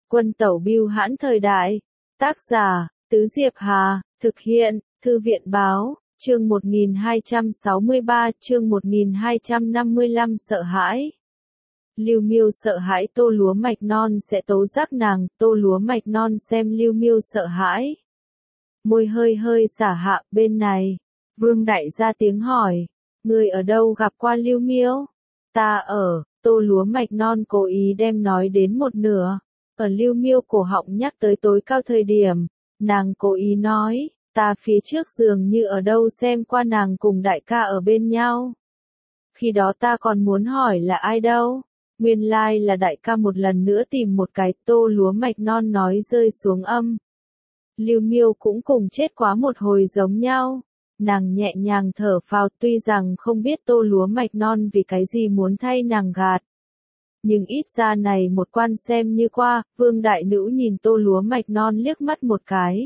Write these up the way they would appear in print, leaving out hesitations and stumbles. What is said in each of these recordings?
Quân tẩu bưu hãn thời đại. Tác giả, Tứ Diệp Hà, thực hiện, Thư viện báo, chương 1263, chương 1255 sợ hãi. Lưu Miêu sợ hãi Tô Lúa Mạch Non sẽ tố giác nàng, Tô Lúa Mạch Non xem Lưu Miêu sợ hãi. Môi hơi hơi xả hạ, bên này. Vương Đại ra tiếng hỏi, người ở đâu gặp qua Lưu Miêu? Ta ở, Tô Lúa Mạch Non cố ý đem nói đến một nửa. Ở Lưu Miêu cổ họng nhắc tới tối cao thời điểm, nàng cố ý nói, ta phía trước dường như ở đâu xem qua nàng cùng đại ca ở bên nhau. Khi đó ta còn muốn hỏi là ai đâu, nguyên lai là đại ca một lần nữa tìm một cái. Tô Lúa Mạch Non nói rơi xuống âm. Lưu Miêu cũng cùng chết quá một hồi giống nhau. Nàng nhẹ nhàng thở phào, tuy rằng không biết Tô Lúa Mạch Non vì cái gì muốn thay nàng gạt. Nhưng ít ra này một quan xem như qua. Vương Đại Nữ nhìn Tô Lúa Mạch Non liếc mắt một cái.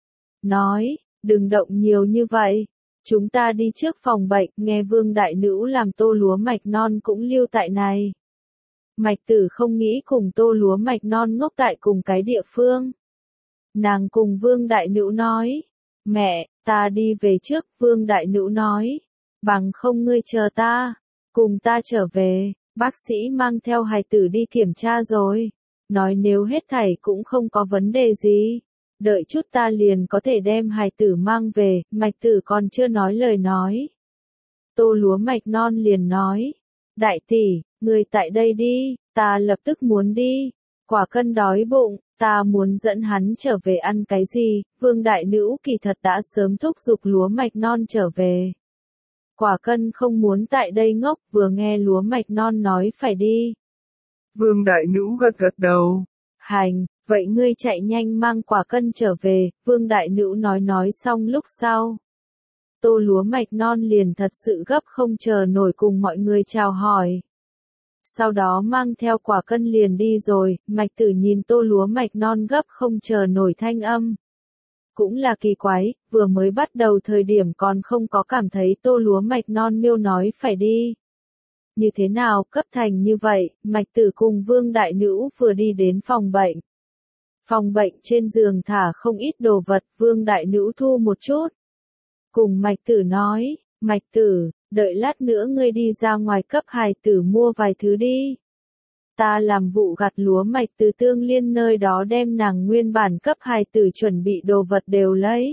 Nói, đừng động nhiều như vậy. Chúng ta đi trước phòng bệnh. Nghe Vương Đại Nữ làm Tô Lúa Mạch Non cũng lưu tại này. Mạch Tử không nghĩ cùng Tô Lúa Mạch Non ngốc tại cùng cái địa phương. Nàng cùng Vương Đại Nữ nói, mẹ, ta đi về trước. Vương Đại Nữ nói, bằng không ngươi chờ ta, cùng ta trở về. Bác sĩ mang theo hài tử đi kiểm tra rồi, nói nếu hết thảy cũng không có vấn đề gì, đợi chút ta liền có thể đem hài tử mang về. Mạch Tử còn chưa nói lời nói, Tô Lúa Mạch Non liền nói, đại tỷ, người tại đây đi, ta lập tức muốn đi. Quả Cân đói bụng, ta muốn dẫn hắn trở về ăn cái gì. Vương Đại Nữ kỳ thật đã sớm thúc giục Lúa Mạch Non trở về. Quả Cân không muốn tại đây ngốc, vừa nghe Lúa Mạch Non nói phải đi. Vương Đại Nữ gật gật đầu. Hành, vậy ngươi chạy nhanh mang Quả Cân trở về. Vương Đại Nữ nói xong lúc sau. Tô Lúa Mạch Non liền thật sự gấp không chờ nổi cùng mọi người chào hỏi. Sau đó mang theo Quả Cân liền đi rồi. Mạch Tử nhìn Tô Lúa Mạch Non gấp không chờ nổi thanh âm. Cũng là kỳ quái, vừa mới bắt đầu thời điểm còn không có cảm thấy Tô Lúa Mạch Non miêu nói phải đi. Như thế nào cấp thành như vậy. Mạch Tử cùng Vương Đại Nữ vừa đi đến phòng bệnh. Phòng bệnh trên giường thả không ít đồ vật. Vương Đại Nữ thu một chút. Cùng Mạch Tử nói, Mạch Tử, đợi lát nữa ngươi đi ra ngoài cấp hài tử mua vài thứ đi. Ta làm vụ gặt lúa mạch từ Tương Liên nơi đó đem nàng nguyên bản cấp hài tử chuẩn bị đồ vật đều lấy.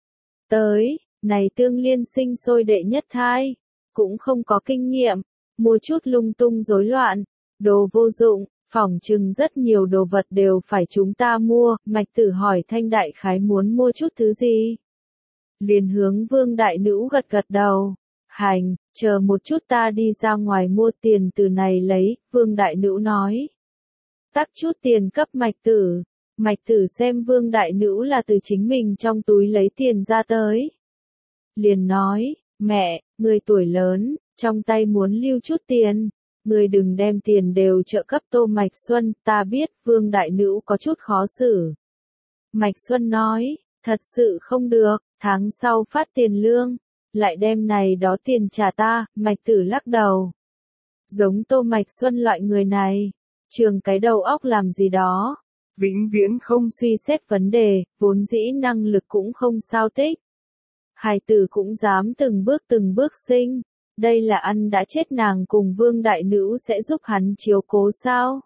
Tới, này Tương Liên sinh sôi đệ nhất thai, cũng không có kinh nghiệm, mua chút lung tung rối loạn, đồ vô dụng, phỏng chừng rất nhiều đồ vật đều phải chúng ta mua. Mạch Tử hỏi Thanh đại khái muốn mua chút thứ gì. Liền hướng Vương Đại Nữ gật gật đầu. Hành, chờ một chút ta đi ra ngoài mua tiền từ này lấy. Vương Đại Nữ nói. Tắc chút tiền cấp Mạch Tử. Mạch Tử xem Vương Đại Nữ là từ chính mình trong túi lấy tiền ra tới. Liền nói, mẹ, người tuổi lớn, trong tay muốn lưu chút tiền. Người đừng đem tiền đều trợ cấp Tô Mạch Xuân. Ta biết. Vương Đại Nữ có chút khó xử. Mạch Xuân nói, thật sự không được, tháng sau phát tiền lương, lại đem này đó tiền trả ta. Mạch Tử lắc đầu. Giống Tô Mạch Xuân loại người này, trường cái đầu óc làm gì đó, vĩnh viễn không suy xét vấn đề, vốn dĩ năng lực cũng không sao tích. Hài tử cũng dám từng bước sinh, đây là ăn đã chết. Nàng cùng Vương Đại Nữ sẽ giúp hắn chiếu cố sao?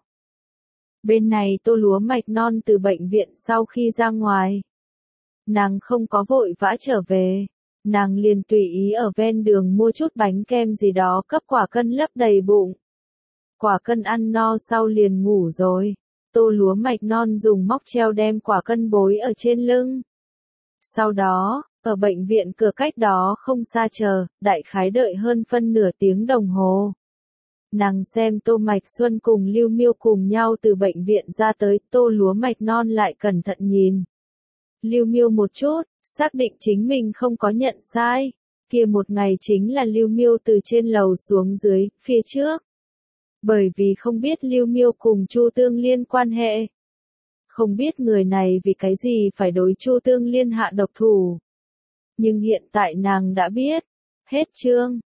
Bên này Tô Lúa Mạch Non từ bệnh viện sau khi ra ngoài. Nàng không có vội vã trở về, nàng liền tùy ý ở ven đường mua chút bánh kem gì đó cấp Quả Cân lấp đầy bụng. Quả Cân ăn no sau liền ngủ rồi. Tô Lúa Mạch Non dùng móc treo đem Quả Cân bối ở trên lưng. Sau đó, ở bệnh viện cửa cách đó không xa chờ, đại khái đợi hơn phân nửa tiếng đồng hồ. Nàng xem Tô Mạch Xuân cùng Lưu Miêu cùng nhau từ bệnh viện ra tới. Tô Lúa Mạch Non lại cẩn thận nhìn Lưu Miêu một chút, xác định chính mình không có nhận sai. Kia một ngày chính là Lưu Miêu từ trên lầu xuống dưới, phía trước. Bởi vì không biết Lưu Miêu cùng Chu Tương Liên quan hệ. Không biết người này vì cái gì phải đối Chu Tương Liên hạ độc thủ. Nhưng hiện tại nàng đã biết. Hết chương.